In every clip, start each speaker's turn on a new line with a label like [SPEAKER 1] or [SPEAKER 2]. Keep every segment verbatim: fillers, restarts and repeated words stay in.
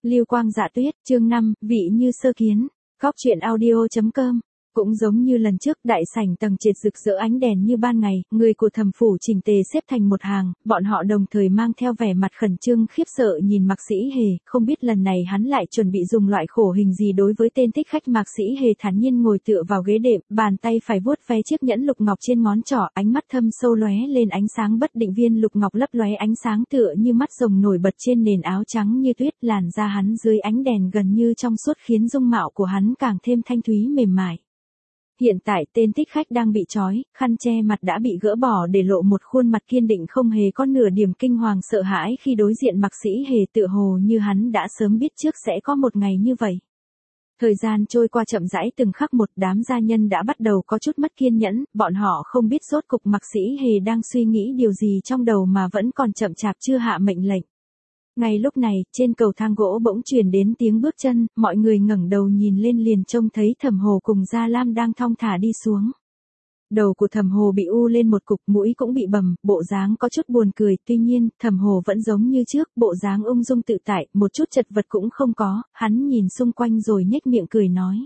[SPEAKER 1] Lưu Quang Dạ Tuyết, chương năm, vị như sơ kiến. Góc truyện audio.com. Cũng giống như lần trước, đại sảnh tầng trệt rực rỡ ánh đèn như ban ngày, người của Thẩm phủ chỉnh tề xếp thành một hàng, bọn họ đồng thời mang theo vẻ mặt khẩn trương khiếp sợ nhìn Mạc Sĩ Hề, không biết lần này hắn lại chuẩn bị dùng loại khổ hình gì đối với tên thích khách. Mạc Sĩ Hề thản nhiên ngồi tựa vào ghế đệm, bàn tay phải vuốt ve chiếc nhẫn lục ngọc trên ngón trỏ, ánh mắt thâm sâu lóe lên ánh sáng bất định, viên lục ngọc lấp lóe ánh sáng tựa như mắt rồng nổi bật trên nền áo trắng như tuyết, làn da hắn dưới ánh đèn gần như trong suốt khiến dung mạo của hắn càng thêm thanh thúy mềm mại. Hiện tại tên thích khách đang bị trói, khăn che mặt đã bị gỡ bỏ để lộ một khuôn mặt kiên định không hề có nửa điểm kinh hoàng sợ hãi khi đối diện Mạc Sĩ Hề, tựa hồ như hắn đã sớm biết trước sẽ có một ngày như vậy. Thời gian trôi qua chậm rãi từng khắc một, đám gia nhân đã bắt đầu có chút mất kiên nhẫn, bọn họ không biết rốt cục Mạc Sĩ Hề đang suy nghĩ điều gì trong đầu mà vẫn còn chậm chạp chưa hạ mệnh lệnh. Ngay lúc này, trên cầu thang gỗ bỗng truyền đến tiếng bước chân, mọi người ngẩng đầu nhìn lên liền trông thấy Thẩm Hồ cùng Gia Lam đang thong thả đi xuống. Đầu của Thẩm Hồ bị u lên một cục, mũi cũng bị bầm, bộ dáng có chút buồn cười, tuy nhiên, Thẩm Hồ vẫn giống như trước, bộ dáng ung dung tự tại, một chút chật vật cũng không có, hắn nhìn xung quanh rồi nhếch miệng cười nói.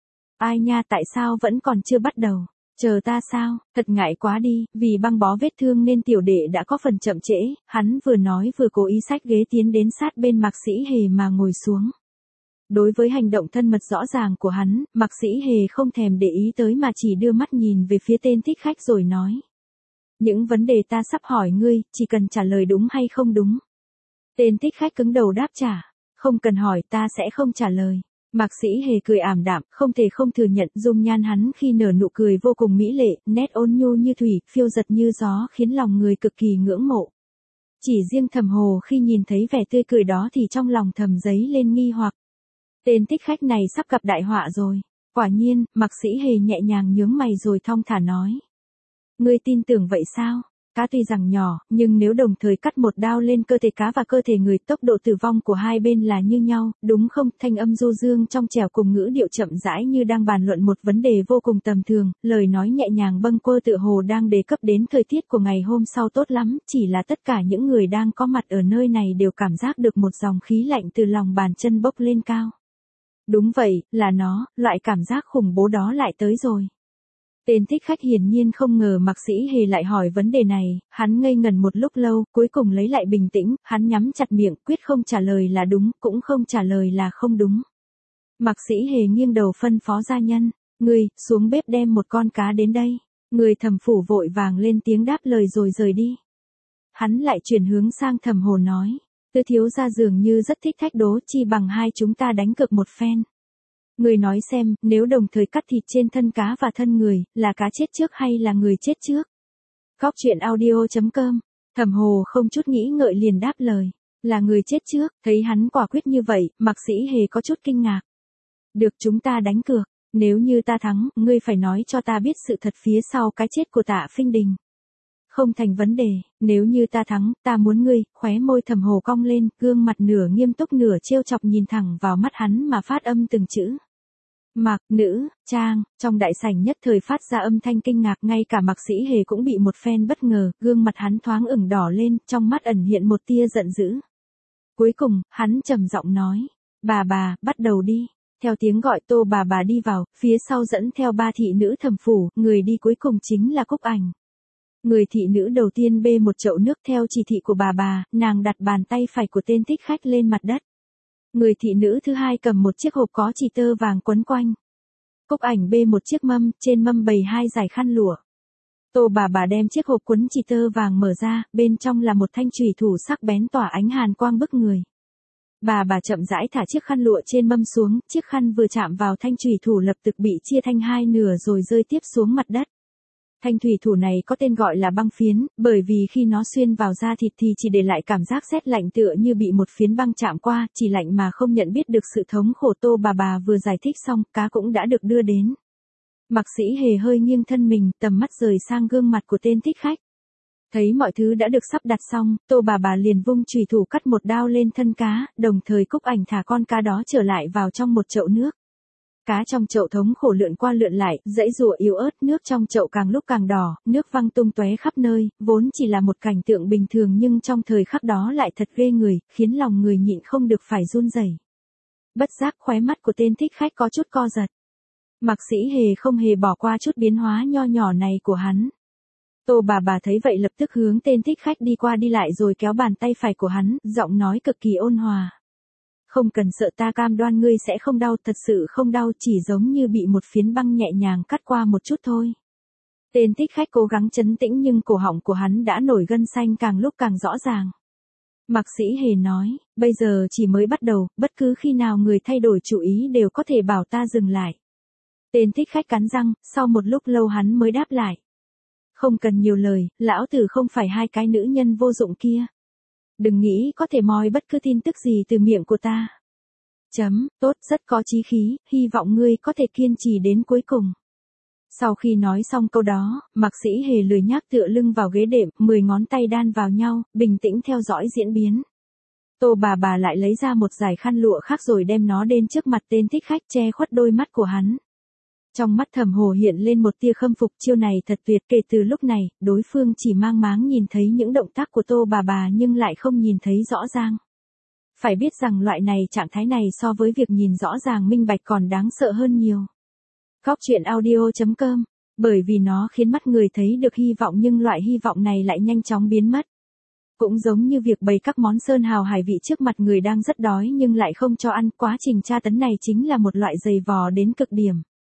[SPEAKER 1] Ai nha, tại sao vẫn còn chưa bắt đầu? Chờ ta sao, thật ngại quá đi, vì băng bó vết thương nên tiểu đệ đã có phần chậm trễ, hắn vừa nói vừa cố ý xách ghế tiến đến sát bên Mạc Sĩ Hề mà ngồi xuống. Đối với hành động thân mật rõ ràng của hắn, Mạc Sĩ Hề không thèm để ý tới mà chỉ đưa mắt nhìn về phía tên thích khách rồi nói. Những vấn đề ta sắp hỏi ngươi, chỉ cần trả lời đúng hay không đúng. Tên thích khách cứng đầu đáp trả, không cần hỏi, ta sẽ không trả lời. Mạc Sĩ Hề cười ảm đạm, không thể không thừa nhận dung nhan hắn khi nở nụ cười vô cùng mỹ lệ, nét ôn nhu như thủy, phiêu giật như gió khiến lòng người cực kỳ ngưỡng mộ. Chỉ riêng Thẩm Hồ khi nhìn thấy vẻ tươi cười đó thì trong lòng thầm dấy lên nghi hoặc. Tên thích khách này sắp gặp đại họa rồi. Quả nhiên, Mạc Sĩ Hề nhẹ nhàng nhướng mày rồi thong thả nói. Ngươi tin tưởng vậy sao? Cá tuy rằng nhỏ, nhưng nếu đồng thời cắt một đao lên cơ thể cá và cơ thể người, tốc độ tử vong của hai bên là như nhau, đúng không? Thanh âm du dương trong trẻo cùng ngữ điệu chậm rãi như đang bàn luận một vấn đề vô cùng tầm thường, lời nói nhẹ nhàng bâng quơ tựa hồ đang đề cấp đến thời tiết của ngày hôm sau tốt lắm, chỉ là tất cả những người đang có mặt ở nơi này đều cảm giác được một dòng khí lạnh từ lòng bàn chân bốc lên cao. Đúng vậy, là nó, loại cảm giác khủng bố đó lại tới rồi. Tên thích khách hiển nhiên không ngờ Mạc Sĩ Hề lại hỏi vấn đề này, hắn ngây ngẩn một lúc lâu, cuối cùng lấy lại bình tĩnh, hắn nhắm chặt miệng, quyết không trả lời là đúng, cũng không trả lời là không đúng. Mạc Sĩ Hề nghiêng đầu phân phó gia nhân, ngươi, xuống bếp đem một con cá đến đây. Người Thẩm phủ vội vàng lên tiếng đáp lời rồi rời đi. Hắn lại chuyển hướng sang Thẩm Hồ nói, Tứ thiếu gia dường như rất thích thách đố, chi bằng hai chúng ta đánh cược một phen. Người nói xem, nếu đồng thời cắt thịt trên thân cá và thân người, là cá chết trước hay là người chết trước? Góc truyện audio.com. Thẩm Hồ không chút nghĩ ngợi liền đáp lời, là người chết trước. Thấy hắn quả quyết như vậy, Mạc Sĩ Hề có chút kinh ngạc. Được, chúng ta đánh cược. Nếu như ta thắng, ngươi phải nói cho ta biết sự thật phía sau cái chết của Tạ Phinh Đình. Không thành vấn đề, nếu như ta thắng, ta muốn ngươi. Khóe môi Thẩm Hồ cong lên, gương mặt nửa nghiêm túc nửa trêu chọc nhìn thẳng vào mắt hắn mà phát âm từng chữ. Mạc, nữ, trang, trong đại sảnh nhất thời phát ra âm thanh kinh ngạc, ngay cả Mạc Sĩ Hề cũng bị một phen bất ngờ, gương mặt hắn thoáng ửng đỏ lên, trong mắt ẩn hiện một tia giận dữ. Cuối cùng, hắn trầm giọng nói, bà bà, bắt đầu đi. Theo tiếng gọi Tô bà bà đi vào, phía sau dẫn theo ba thị nữ Thẩm phủ, người đi cuối cùng chính là Cúc Ảnh. Người thị nữ đầu tiên bê một chậu nước theo chỉ thị của bà bà, nàng đặt bàn tay phải của tên thích khách lên mặt đất. Người thị nữ thứ hai cầm một chiếc hộp có chỉ tơ vàng quấn quanh. Cúc Ảnh bê một chiếc mâm, trên mâm bày hai dải khăn lụa. Tô bà bà đem chiếc hộp quấn chỉ tơ vàng mở ra, bên trong là một thanh chùy thủ sắc bén tỏa ánh hàn quang bức người. Bà bà chậm rãi thả chiếc khăn lụa trên mâm xuống, chiếc khăn vừa chạm vào thanh chùy thủ lập tức bị chia thành hai nửa rồi rơi tiếp xuống mặt đất. Thanh thủy thủ này có tên gọi là băng phiến, bởi vì khi nó xuyên vào da thịt thì chỉ để lại cảm giác rét lạnh tựa như bị một phiến băng chạm qua, chỉ lạnh mà không nhận biết được sự thống khổ. Tô bà bà vừa giải thích xong, cá cũng đã được đưa đến. Mạc Sĩ Hề hơi nghiêng thân mình, tầm mắt rời sang gương mặt của tên thích khách. Thấy mọi thứ đã được sắp đặt xong, Tô bà bà liền vung chùy thủ cắt một đao lên thân cá, đồng thời Cúc Ảnh thả con cá đó trở lại vào trong một chậu nước. Cá trong chậu thống khổ lượn qua lượn lại, dãy rụa yếu ớt, nước trong chậu càng lúc càng đỏ, nước văng tung tóe khắp nơi, vốn chỉ là một cảnh tượng bình thường nhưng trong thời khắc đó lại thật ghê người, khiến lòng người nhịn không được phải run rẩy. Bất giác khóe mắt của tên thích khách có chút co giật. Mạc Sĩ Hề không hề bỏ qua chút biến hóa nho nhỏ này của hắn. Tô bà bà thấy vậy lập tức hướng tên thích khách đi qua đi lại rồi kéo bàn tay phải của hắn, giọng nói cực kỳ ôn hòa. Không cần sợ, ta cam đoan ngươi sẽ không đau, thật sự không đau, chỉ giống như bị một phiến băng nhẹ nhàng cắt qua một chút thôi. Tên thích khách cố gắng trấn tĩnh nhưng cổ họng của hắn đã nổi gân xanh càng lúc càng rõ ràng. Mạc Sĩ Hề nói, bây giờ chỉ mới bắt đầu, bất cứ khi nào người thay đổi chủ ý đều có thể bảo ta dừng lại. Tên thích khách cắn răng, sau một lúc lâu hắn mới đáp lại. Không cần nhiều lời, lão tử không phải hai cái nữ nhân vô dụng kia. Đừng nghĩ có thể moi bất cứ tin tức gì từ miệng của ta. Chấm, tốt, rất có chí khí, hy vọng ngươi có thể kiên trì đến cuối cùng. Sau khi nói xong câu đó, Mạc Sĩ Hề lười nhác tựa lưng vào ghế đệm, mười ngón tay đan vào nhau, bình tĩnh theo dõi diễn biến. Tô bà bà lại lấy ra một dải khăn lụa khác rồi đem nó đến trước mặt tên thích khách che khuất đôi mắt của hắn. Trong mắt Thẩm Hồ hiện lên một tia khâm phục, chiêu này thật tuyệt. Kể từ lúc này, đối phương chỉ mang máng nhìn thấy những động tác của Tô bà bà nhưng lại không nhìn thấy rõ ràng. Phải biết rằng loại này trạng thái này so với việc nhìn rõ ràng minh bạch còn đáng sợ hơn nhiều. Góc truyện audio chấm com, bởi vì nó khiến mắt người thấy được hy vọng nhưng loại hy vọng này lại nhanh chóng biến mất. Cũng giống như việc bày các món sơn hào hải vị trước mặt người đang rất đói nhưng lại không cho ăn, quá trình tra tấn này chính là một loại giày vò đến cực điểm.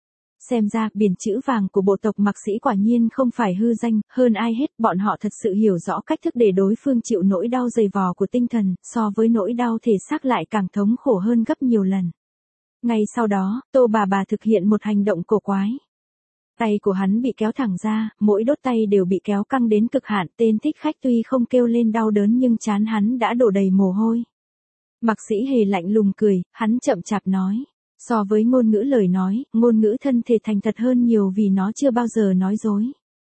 [SPEAKER 1] Xem ra, biển chữ vàng của bộ tộc Mạc Sĩ quả nhiên không phải hư danh, hơn ai hết, bọn họ thật sự hiểu rõ cách thức để đối phương chịu nỗi đau dày vò của tinh thần, so với nỗi đau thể xác lại càng thống khổ hơn gấp nhiều lần. Ngay sau đó, Tô bà bà thực hiện một hành động cổ quái. Tay của hắn bị kéo thẳng ra, mỗi đốt tay đều bị kéo căng đến cực hạn, tên thích khách tuy không kêu lên đau đớn nhưng trán hắn đã đổ đầy mồ hôi. Mạc Sĩ Hề lạnh lùng cười, hắn chậm chạp nói. So với ngôn ngữ lời nói, ngôn ngữ thân thể thành thật hơn nhiều vì nó chưa bao giờ nói dối.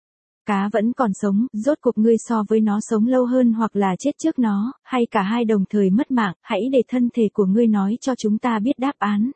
[SPEAKER 1] Cá vẫn còn sống, rốt cuộc ngươi so với nó sống lâu hơn hoặc là chết trước nó, hay cả hai đồng thời mất mạng, hãy để thân thể của ngươi nói cho chúng ta biết đáp án.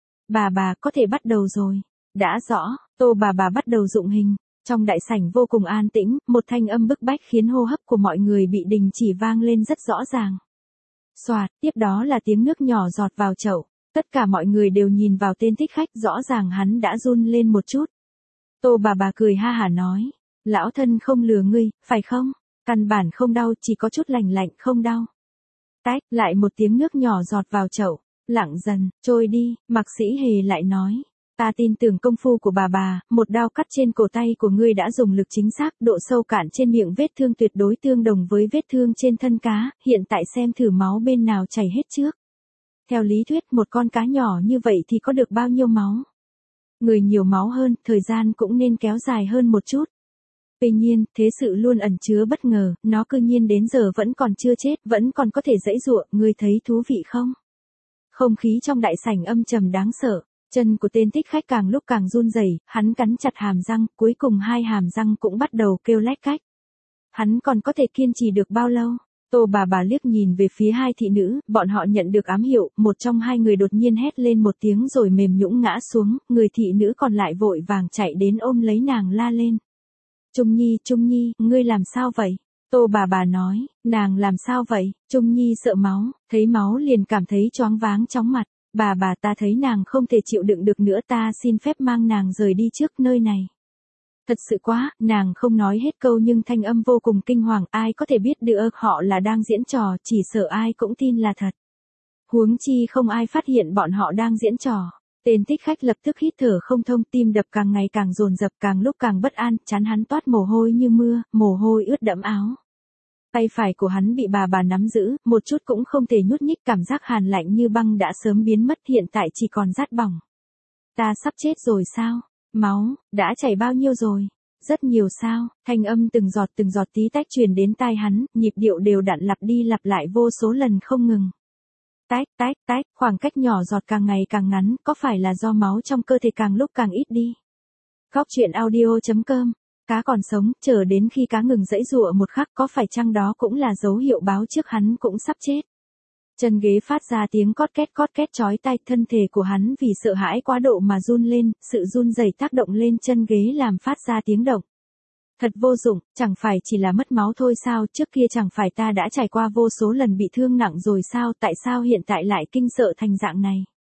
[SPEAKER 1] Bà bà có thể bắt đầu rồi. Đã rõ, Tô bà bà bắt đầu dụng hình. Trong đại sảnh vô cùng an tĩnh, một thanh âm bức bách khiến hô hấp của mọi người bị đình chỉ vang lên rất rõ ràng. Xoạt, tiếp đó là tiếng nước nhỏ giọt vào chậu. Tất cả mọi người đều nhìn vào tên thích khách, rõ ràng hắn đã run lên một chút. Tô bà bà cười ha hả nói, lão thân không lừa ngươi, phải không? Căn bản không đau, chỉ có chút lành lạnh, không đau. Tách, lại một tiếng nước nhỏ giọt vào chậu, lặng dần, trôi đi, Mạc Sĩ Hề lại nói. Ta tin tưởng công phu của bà bà, một đao cắt trên cổ tay của ngươi đã dùng lực chính xác, độ sâu cạn trên miệng vết thương tuyệt đối tương đồng với vết thương trên thân cá, hiện tại xem thử máu bên nào chảy hết trước. Theo lý thuyết một con cá nhỏ như vậy thì có được bao nhiêu máu? Người nhiều máu hơn, thời gian cũng nên kéo dài hơn một chút. Tuy nhiên, thế sự luôn ẩn chứa bất ngờ, nó cư nhiên đến giờ vẫn còn chưa chết, vẫn còn có thể giãy giụa, ngươi thấy thú vị không? Không khí trong đại sảnh âm trầm đáng sợ, chân của tên thích khách càng lúc càng run rẩy, hắn cắn chặt hàm răng, cuối cùng hai hàm răng cũng bắt đầu kêu lách cách. Hắn còn có thể kiên trì được bao lâu? Tô bà bà liếc nhìn về phía hai thị nữ, bọn họ nhận được ám hiệu, một trong hai người đột nhiên hét lên một tiếng rồi mềm nhũn ngã xuống, người thị nữ còn lại vội vàng chạy đến ôm lấy nàng la lên. Trung Nhi, Trung Nhi, ngươi làm sao vậy? Tô bà bà nói, nàng làm sao vậy? Trung Nhi sợ máu, thấy máu liền cảm thấy choáng váng chóng mặt, bà bà ta thấy nàng không thể chịu đựng được nữa, ta xin phép mang nàng rời đi trước nơi này. Thật sự quá, nàng không nói hết câu nhưng thanh âm vô cùng kinh hoàng, ai có thể biết được họ là đang diễn trò, chỉ sợ ai cũng tin là thật. Huống chi không ai phát hiện bọn họ đang diễn trò. Tên thích khách lập tức hít thở không thông, tim đập càng ngày càng dồn dập, càng lúc càng bất an, trán hắn toát mồ hôi như mưa, mồ hôi ướt đẫm áo. Tay phải của hắn bị bà bà nắm giữ, một chút cũng không thể nhúc nhích, cảm giác hàn lạnh như băng đã sớm biến mất, hiện tại chỉ còn rát bỏng. Ta sắp chết rồi sao? Máu, đã chảy bao nhiêu rồi? Rất nhiều sao? Thanh âm từng giọt từng giọt tí tách truyền đến tai hắn, nhịp điệu đều đặn lặp đi lặp lại vô số lần không ngừng. Tách, tách, tách, khoảng cách nhỏ giọt càng ngày càng ngắn, có phải là do máu trong cơ thể càng lúc càng ít đi? Góc truyện audio chấm com, cá còn sống, chờ đến khi cá ngừng giãy giụa một khắc, có phải chăng đó cũng là dấu hiệu báo trước hắn cũng sắp chết? Chân ghế phát ra tiếng cót két cót két chói tai, thân thể của hắn vì sợ hãi quá độ mà run lên, sự run rẩy tác động lên chân ghế làm phát ra tiếng động. Thật vô dụng, chẳng phải chỉ là mất máu thôi sao, trước kia chẳng phải ta đã trải qua vô số lần bị thương nặng rồi sao, tại sao hiện tại lại kinh sợ thành dạng này?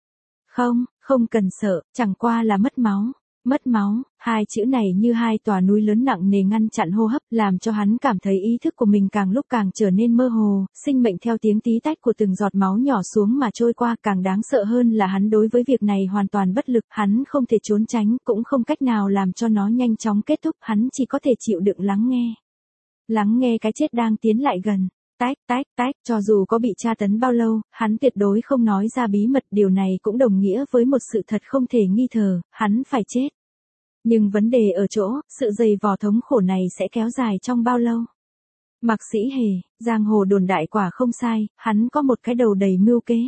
[SPEAKER 1] Không, không cần sợ, chẳng qua là mất máu. Mất máu, hai chữ này như hai tòa núi lớn nặng nề ngăn chặn hô hấp, làm cho hắn cảm thấy ý thức của mình càng lúc càng trở nên mơ hồ, sinh mệnh theo tiếng tí tách của từng giọt máu nhỏ xuống mà trôi qua. Càng đáng sợ hơn là hắn đối với việc này hoàn toàn bất lực, hắn không thể trốn tránh, cũng không cách nào làm cho nó nhanh chóng kết thúc, hắn chỉ có thể chịu đựng lắng nghe. Lắng nghe cái chết đang tiến lại gần. Tách, tách, tách, cho dù có bị tra tấn bao lâu, hắn tuyệt đối không nói ra bí mật, điều này cũng đồng nghĩa với một sự thật không thể nghi ngờ, hắn phải chết. Nhưng vấn đề ở chỗ, sự dày vò thống khổ này sẽ kéo dài trong bao lâu? Mạc Sĩ Hề, giang hồ đồn đại quả không sai, hắn có một cái đầu đầy mưu kế.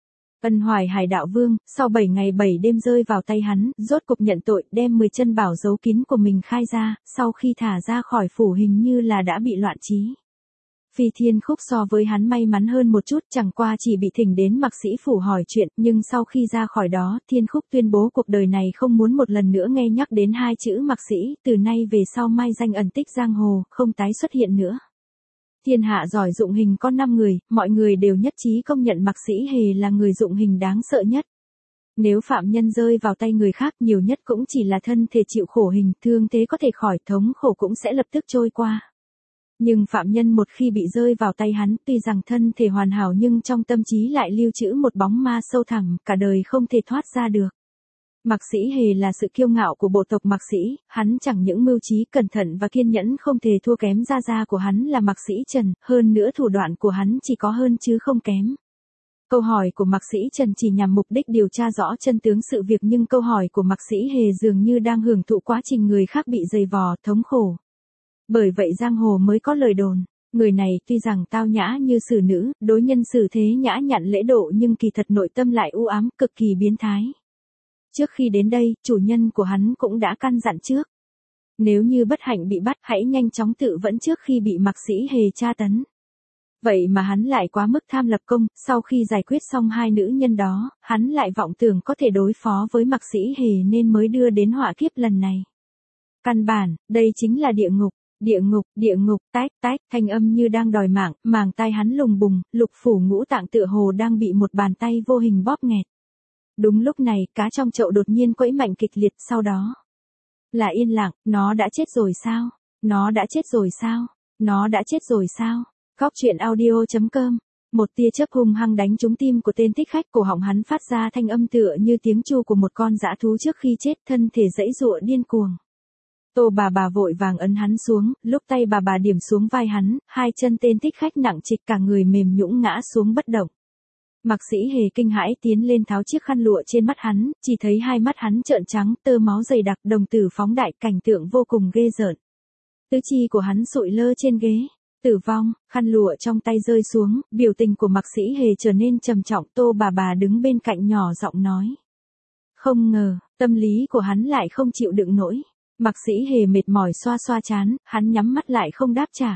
[SPEAKER 1] Ân Hoài Hải đạo vương, sau bảy ngày bảy đêm rơi vào tay hắn, rốt cục nhận tội, đem mười chân bảo giấu kín của mình khai ra, sau khi thả ra khỏi phủ hình như là đã bị loạn trí. Phi Thiên Khúc so với hắn may mắn hơn một chút, chẳng qua chỉ bị thỉnh đến Mạc Sĩ phủ hỏi chuyện, nhưng sau khi ra khỏi đó, Thiên Khúc tuyên bố cuộc đời này không muốn một lần nữa nghe nhắc đến hai chữ Mạc Sĩ, từ nay về sau mai danh ẩn tích giang hồ, không tái xuất hiện nữa. Thiên hạ giỏi dụng hình có năm người, mọi người đều nhất trí công nhận Mạc Sĩ Hề là người dụng hình đáng sợ nhất. Nếu phạm nhân rơi vào tay người khác, nhiều nhất cũng chỉ là thân thể chịu khổ hình, thương thế có thể khỏi, thống khổ cũng sẽ lập tức trôi qua. Nhưng phạm nhân một khi bị rơi vào tay hắn, tuy rằng thân thể hoàn hảo nhưng trong tâm trí lại lưu trữ một bóng ma sâu thẳm, cả đời không thể thoát ra được. Mạc Sĩ Hề là sự kiêu ngạo của bộ tộc Mạc Sĩ, hắn chẳng những mưu trí, cẩn thận và kiên nhẫn không thể thua kém gia gia của hắn là Mạc Sĩ Trần, hơn nữa thủ đoạn của hắn chỉ có hơn chứ không kém. Câu hỏi của Mạc Sĩ Trần chỉ nhằm mục đích điều tra rõ chân tướng sự việc, nhưng câu hỏi của Mạc Sĩ Hề dường như đang hưởng thụ quá trình người khác bị dày vò, thống khổ. Bởi vậy giang hồ mới có lời đồn, người này tuy rằng tao nhã như xử nữ, đối nhân xử thế nhã nhặn lễ độ nhưng kỳ thật nội tâm lại u ám, cực kỳ biến thái. Trước khi đến đây, chủ nhân của hắn cũng đã căn dặn trước. Nếu như bất hạnh bị bắt, hãy nhanh chóng tự vẫn trước khi bị Mạc Sĩ Hề tra tấn. Vậy mà hắn lại quá mức tham lập công, sau khi giải quyết xong hai nữ nhân đó, hắn lại vọng tưởng có thể đối phó với Mạc Sĩ Hề nên mới đưa đến họa kiếp lần này. Căn bản, đây chính là địa ngục. Địa ngục, địa ngục, tách, tách, thanh âm như đang đòi mạng, màng tai hắn lùng bùng, lục phủ ngũ tạng tựa hồ đang bị một bàn tay vô hình bóp nghẹt. Đúng lúc này, cá trong chậu đột nhiên quẫy mạnh kịch liệt, sau đó là yên lặng. Nó đã chết rồi sao? Nó đã chết rồi sao? Nó đã chết rồi sao? Góc truyện audio chấm com. Một tia chớp hung hăng đánh trúng tim của tên thích khách, cổ họng hắn phát ra thanh âm tựa như tiếng chu của một con dã thú trước khi chết, thân thể giãy giụa điên cuồng. Tô bà bà vội vàng ấn hắn xuống, lúc tay bà bà điểm xuống vai hắn, hai chân tên thích khách nặng trịch, cả người mềm nhũn ngã xuống bất động. Mạc Sĩ Hề kinh hãi tiến lên tháo chiếc khăn lụa trên mắt hắn, chỉ thấy hai mắt hắn trợn trắng, tơ máu dày đặc, đồng tử phóng đại, cảnh tượng vô cùng ghê rợn. Tứ chi của hắn sụi lơ trên ghế. Tử vong, khăn lụa trong tay rơi xuống, biểu tình của Mạc Sĩ Hề trở nên trầm trọng. Tô bà bà đứng bên cạnh nhỏ giọng nói. Không ngờ, tâm lý của hắn lại không chịu đựng nổi. Mạc Sĩ Hề mệt mỏi xoa xoa trán, hắn nhắm mắt lại không đáp trả.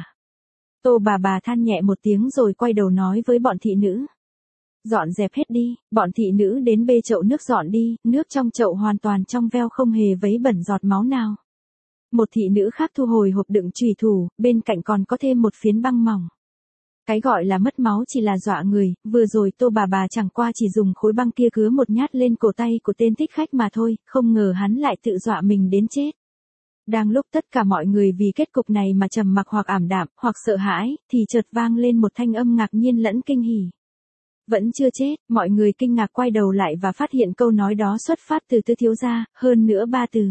[SPEAKER 1] Tô bà bà than nhẹ một tiếng rồi quay đầu nói với bọn thị nữ. Dọn dẹp hết đi, bọn thị nữ đến bê chậu nước dọn đi, nước trong chậu hoàn toàn trong veo không hề vấy bẩn giọt máu nào. Một thị nữ khác thu hồi hộp đựng chùy thủ, bên cạnh còn có thêm một phiến băng mỏng. Cái gọi là mất máu chỉ là dọa người, vừa rồi Tô bà bà chẳng qua chỉ dùng khối băng kia cứa một nhát lên cổ tay của tên thích khách mà thôi, không ngờ hắn lại tự dọa mình đến chết. Đang lúc tất cả mọi người vì kết cục này mà trầm mặc hoặc ảm đạm, hoặc sợ hãi, thì chợt vang lên một thanh âm ngạc nhiên lẫn kinh hỉ. Vẫn chưa chết, mọi người kinh ngạc quay đầu lại và phát hiện câu nói đó xuất phát từ Tư thiếu gia, hơn nữa ba từ.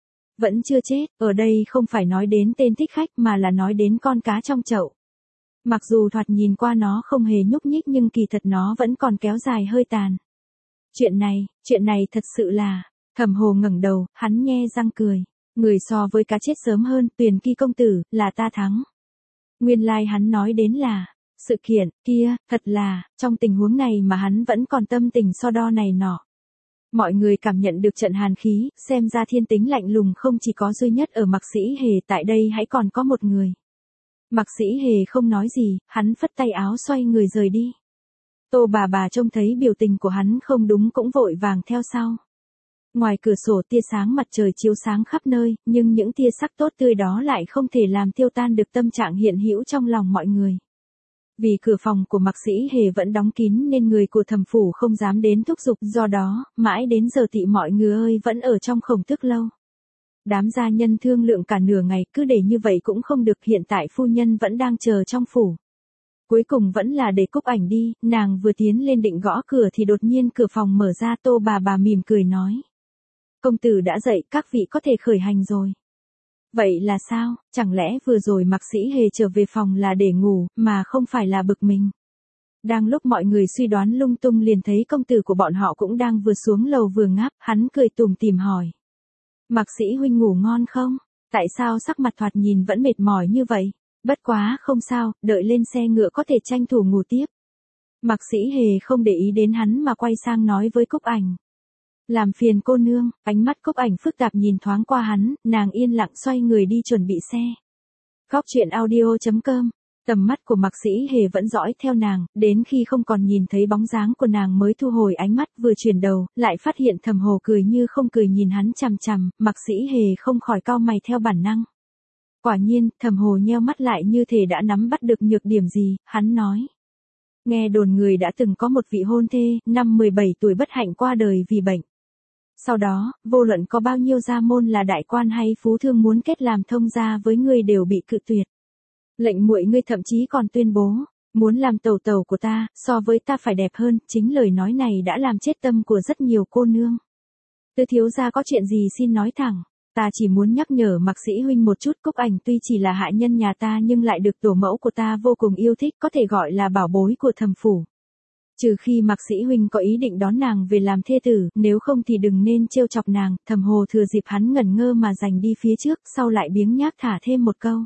[SPEAKER 1] Vẫn chưa chết, ở đây không phải nói đến tên thích khách mà là nói đến con cá trong chậu. Mặc dù thoạt nhìn qua nó không hề nhúc nhích nhưng kỳ thật nó vẫn còn kéo dài hơi tàn. Chuyện này, chuyện này thật sự là, Thẩm Hồ ngẩng đầu, hắn nhe răng cười. Người so với cá chết sớm hơn, Tuyền Kỳ công tử, là ta thắng. Nguyên lai like hắn nói đến là, sự kiện, kia, thật là, trong tình huống này mà hắn vẫn còn tâm tình so đo này nọ. Mọi người cảm nhận được trận hàn khí, xem ra thiên tính lạnh lùng không chỉ có duy nhất ở Mạc Sĩ Hề, tại đây hãy còn có một người. Mạc Sĩ Hề không nói gì, hắn phất tay áo xoay người rời đi. Tô bà bà trông thấy biểu tình của hắn không đúng cũng vội vàng theo sau. Ngoài cửa sổ tia sáng mặt trời chiếu sáng khắp nơi, nhưng những tia sắc tốt tươi đó lại không thể làm tiêu tan được tâm trạng hiện hữu trong lòng mọi người. Vì cửa phòng của Mạc Sĩ Hề vẫn đóng kín nên người của thẩm phủ không dám đến thúc giục, do đó, mãi đến giờ tị mọi người ơi vẫn ở trong khổng tước lâu. Đám gia nhân thương lượng cả nửa ngày, cứ để như vậy cũng không được, hiện tại phu nhân vẫn đang chờ trong phủ. Cuối cùng vẫn là để Cúc Ảnh đi, nàng vừa tiến lên định gõ cửa thì đột nhiên cửa phòng mở ra, Tô bà bà mỉm cười nói. Công tử đã dậy, các vị có thể khởi hành rồi. Vậy là sao, chẳng lẽ vừa rồi Mạc Sĩ Hề trở về phòng là để ngủ, mà không phải là bực mình? Đang lúc mọi người suy đoán lung tung liền thấy công tử của bọn họ cũng đang vừa xuống lầu vừa ngáp, hắn cười tủm tỉm hỏi. Mạc Sĩ huynh ngủ ngon không? Tại sao sắc mặt thoạt nhìn vẫn mệt mỏi như vậy? Bất quá không sao, đợi lên xe ngựa có thể tranh thủ ngủ tiếp. Mạc Sĩ Hề không để ý đến hắn mà quay sang nói với Cúc Ảnh. Làm phiền cô nương, ánh mắt Cúc Ảnh phức tạp nhìn thoáng qua hắn, nàng yên lặng xoay người đi chuẩn bị xe. Góc truyện audio chấm com. Tầm mắt của Mạc Sĩ Hề vẫn dõi theo nàng, đến khi không còn nhìn thấy bóng dáng của nàng mới thu hồi ánh mắt, vừa chuyển đầu, lại phát hiện Thẩm Hồ cười như không cười nhìn hắn chằm chằm, Mạc Sĩ Hề không khỏi cau mày theo bản năng. Quả nhiên, Thẩm Hồ nheo mắt lại như thể đã nắm bắt được nhược điểm gì, hắn nói. Nghe đồn người đã từng có một vị hôn thê, năm mười bảy tuổi bất hạnh qua đời vì bệnh. Sau đó, vô luận có bao nhiêu gia môn là đại quan hay phú thương muốn kết làm thông gia với ngươi đều bị cự tuyệt. Lệnh muội ngươi thậm chí còn tuyên bố, muốn làm tẩu tẩu của ta, so với ta phải đẹp hơn, chính lời nói này đã làm chết tâm của rất nhiều cô nương. Tư thiếu gia có chuyện gì xin nói thẳng, ta chỉ muốn nhắc nhở Mạc Sĩ huynh một chút, Cúc Ảnh tuy chỉ là hạ nhân nhà ta nhưng lại được tổ mẫu của ta vô cùng yêu thích, có thể gọi là bảo bối của thẩm phủ. Trừ khi Mạc Sĩ huynh có ý định đón nàng về làm thê tử, nếu không thì đừng nên trêu chọc nàng. Thẩm Hồ thừa dịp hắn ngẩn ngơ mà giành đi phía trước, sau lại biếng nhác thả thêm một câu.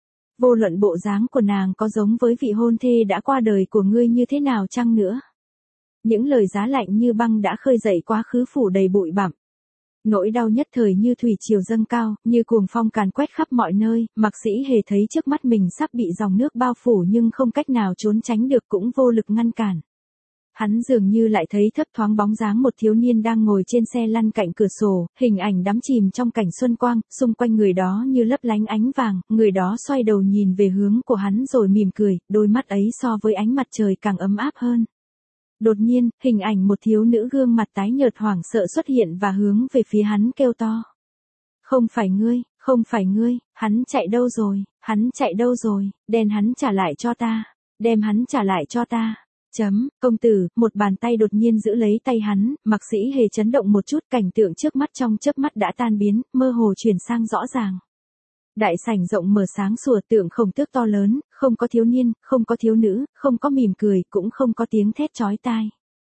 [SPEAKER 1] Vô luận bộ dáng của nàng có giống với vị hôn thê đã qua đời của ngươi như thế nào chăng nữa. Những lời giá lạnh như băng đã khơi dậy quá khứ phủ đầy bụi bặm. Nỗi đau nhất thời như thủy triều dâng cao, như cuồng phong càn quét khắp mọi nơi, Mạc Sĩ Hề thấy trước mắt mình sắp bị dòng nước bao phủ nhưng không cách nào trốn tránh được cũng vô lực ngăn cản. Hắn dường như lại thấy thấp thoáng bóng dáng một thiếu niên đang ngồi trên xe lăn cạnh cửa sổ, hình ảnh đắm chìm trong cảnh xuân quang, xung quanh người đó như lấp lánh ánh vàng, người đó xoay đầu nhìn về hướng của hắn rồi mỉm cười, đôi mắt ấy so với ánh mặt trời càng ấm áp hơn. Đột nhiên, hình ảnh một thiếu nữ gương mặt tái nhợt hoảng sợ xuất hiện và hướng về phía hắn kêu to. Không phải ngươi, không phải ngươi, hắn chạy đâu rồi, hắn chạy đâu rồi, đem hắn trả lại cho ta, đem hắn trả lại cho ta. Chấm, công tử, một bàn tay đột nhiên giữ lấy tay hắn, Mạc Sĩ Hề chấn động một chút, cảnh tượng trước mắt trong chớp mắt đã tan biến, mơ hồ chuyển sang rõ ràng. Đại sảnh rộng mở sáng sủa, tượng khổng tước to lớn, không có thiếu niên, không có thiếu nữ, không có mỉm cười, cũng không có tiếng thét chói tai.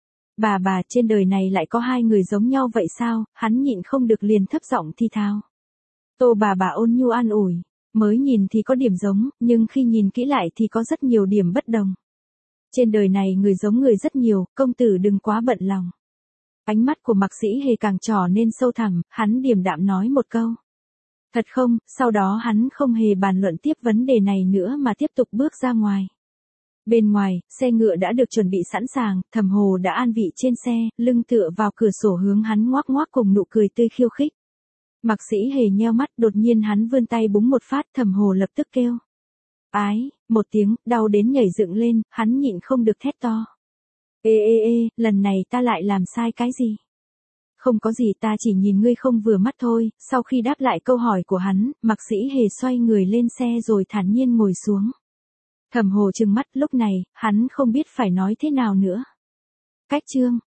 [SPEAKER 1] Bà bà, trên đời này lại có hai người giống nhau vậy sao, hắn nhịn không được liền thấp giọng thi thao. Tô bà bà ôn nhu an ủi, mới nhìn thì có điểm giống, nhưng khi nhìn kỹ lại thì có rất nhiều điểm bất đồng. Trên đời này người giống người rất nhiều, công tử đừng quá bận lòng. Ánh mắt của Mạc Sĩ Hề càng trỏ nên sâu thẳm, hắn điềm đạm nói một câu. Thật không, sau đó hắn không hề bàn luận tiếp vấn đề này nữa mà tiếp tục bước ra ngoài. Bên ngoài, xe ngựa đã được chuẩn bị sẵn sàng, Thẩm Hồ đã an vị trên xe, lưng tựa vào cửa sổ hướng hắn ngoác ngoác cùng nụ cười tươi khiêu khích. Mạc Sĩ Hề nheo mắt, đột nhiên hắn vươn tay búng một phát, Thẩm Hồ lập tức kêu. Ái, một tiếng, đau đến nhảy dựng lên, hắn nhịn không được thét to. Ê ê ê, lần này ta lại làm sai cái gì? Không có gì, ta chỉ nhìn ngươi không vừa mắt thôi. Sau khi đáp lại câu hỏi của hắn, Mạc Sĩ Hề xoay người lên xe rồi thản nhiên ngồi xuống. Thẩm Hồ trừng mắt, lúc này, hắn không biết phải nói thế nào nữa. Cách chương